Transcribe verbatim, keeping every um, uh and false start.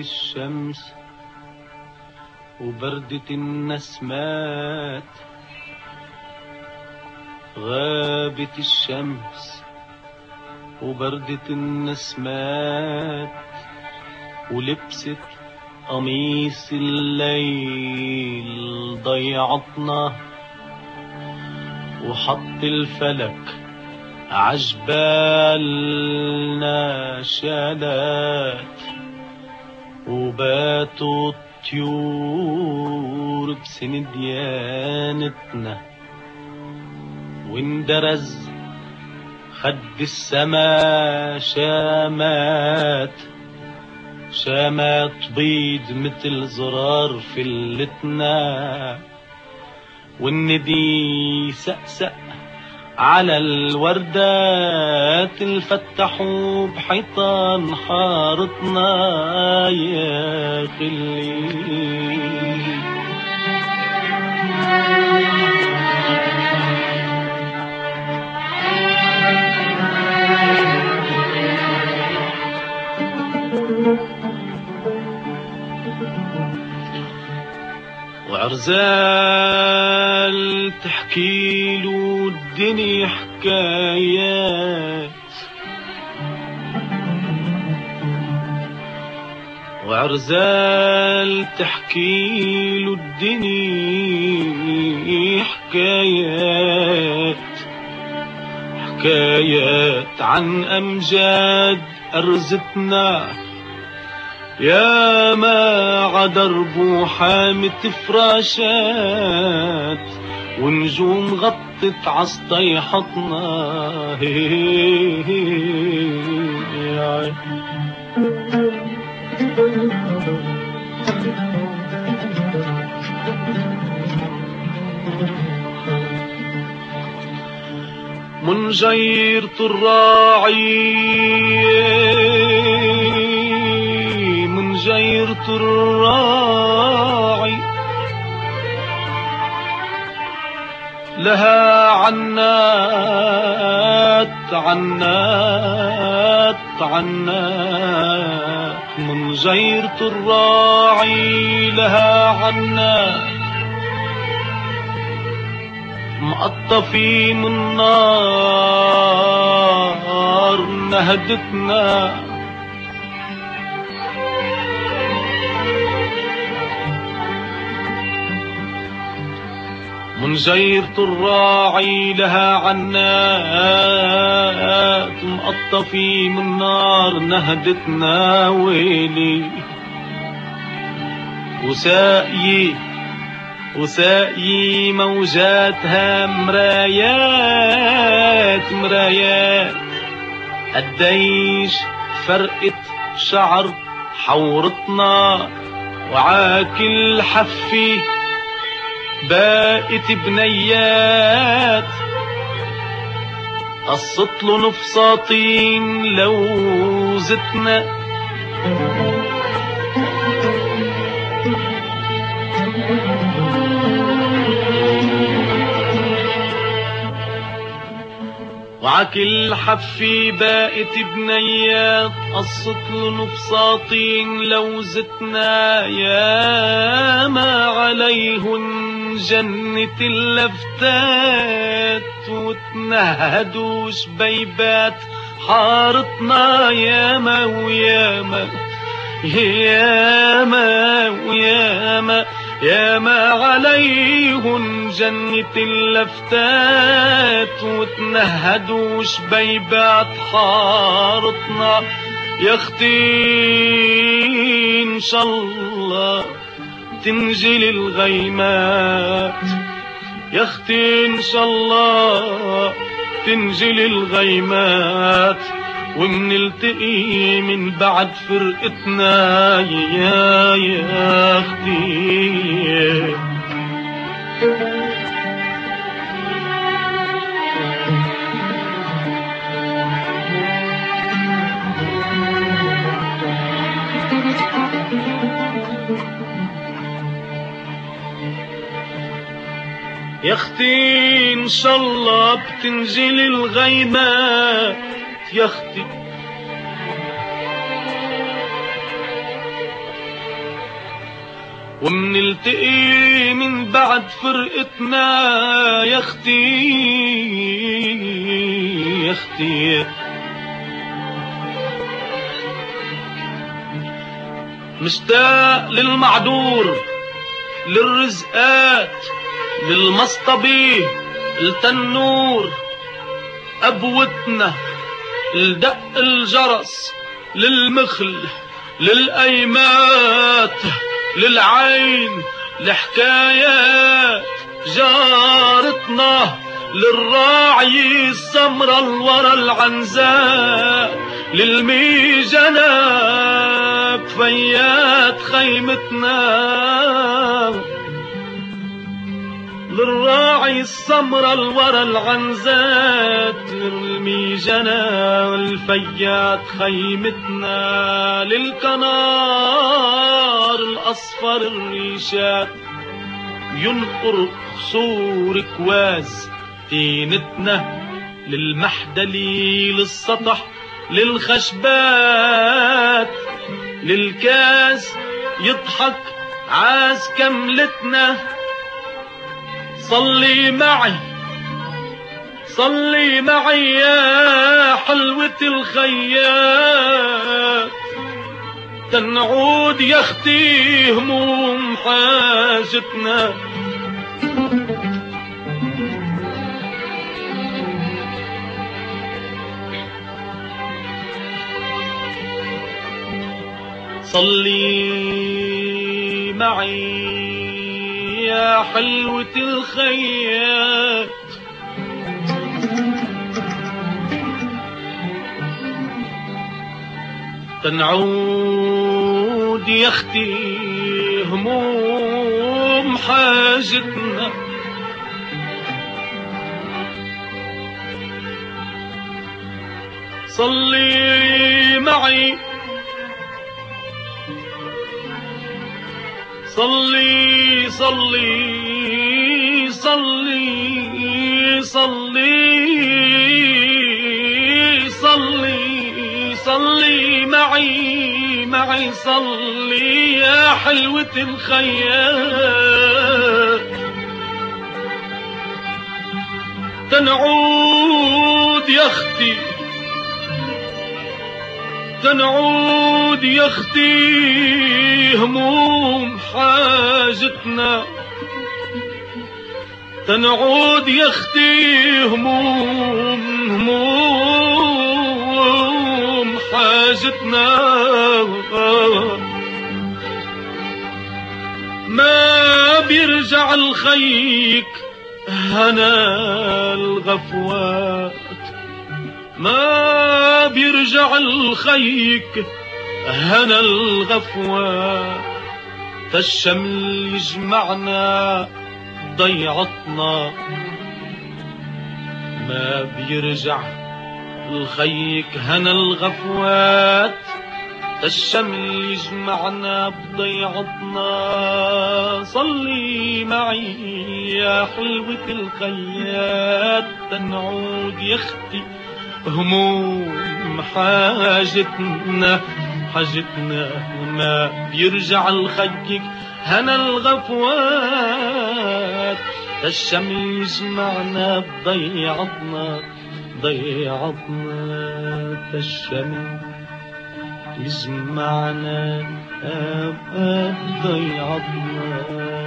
الشمس وبردت النسمات، غابت الشمس وبردت النسمات، ولبست قميص الليل ضيعتنا، وحط الفلك عجبالنا شالات، وباتوا الطيور بسنديانتنا، واندرز خد السما شامات، شامات بيض مثل زرار فلتنا، والندي سقسق على الوردات، الفتحوا بحيطان حارتنا يا خلي. وعرزال تحكيلو الدنيا حكايات، وعرزال تحكيلو الدنيا حكايات، حكايات عن أمجاد أرزتنا، يا ما عدربو حامت فراشات، ونجوم غطت عصطيحتنا. من جيرة الراعي من جيرة الراعي لها عنات عنات عنات، من جيرة الراعي لها عنات، مقطفين من نار نهدتنا، من جيرة الراعي لها عنات، مقطفي من نار نهدتنا ويلي، وساقي وساقي موجاتها مرايات مرايات، قديش فرقت شعر حورتنا، وعاكل حفي باقت بنيات، قصت له نفساطين لوزتنا، وعكل حفي باقت بنيات، قصت له نفساطين لوزتنا، يا ما عليهن جنة اللفتات، وتنهدوا شبيبات حارتنا، ياما وياما ياما وياما ياما عليهن جنة اللفتات، وتنهدوا شبيبات حارتنا، يا اختي ان شاء الله تنجلي الغيمات، يا اختي ان شاء الله تنجلي الغيمات، ومنلتقي من بعد فرقتنا يا يا اختي. يا اختي ان شاء الله بتنجلي الغيمات، يا اختي ومنلتقي من بعد فرقتنا يا اختي يا اختي. مشتاق للمعدور، للرزقات، للمصطبي، التنور، أبوتنا، لدق الجرس، للمخل، للأيمات، للعين، لحكايات جارتنا، للراعي السمرة الورا العنزاء، للميجنة بفيات خيمتنا، للراعي السمرة الورا العنزات، للميجنة والفيات خيمتنا، للكنار الأصفر الريشات ينقر خصور كواز تينتنا، للمحدلي للسطح للخشبات، للكاس يضحك عاز كملتنا. صلي معي صلي معي يا حلوة الخيات، تنعود يا اختي هموم حاجتنا. صلي معي يا حلوة الخيات، تنعود يا اختي هموم حاجتنا. صلي معي صلي صلي صلي صلي صلي صلي معي معي صلي يا حلوة الخيات، تنعود يا اختي تنعود يا اختي هموم حاجتنا، تنعود يا اختي هموم هموم حاجتنا. ما بيرجع الخيك هنا الغفوات، ما بيرجع الخيك هنا الغفوات، فالشمل يجمعنا ضيعتنا. ما بيرجع الخيك هنا الغفوات، فالشمل يجمعنا بضيعتنا. صلي معي يا حلوة الخيات، تنعود يا اختي هموم حاجتنا حاجتنا. ما بيرجع الخيك هنا الغفوات، الشمل يجمعنا بضيعتنا ضيعتنا. الشمل يجمعنا بضيعتنا.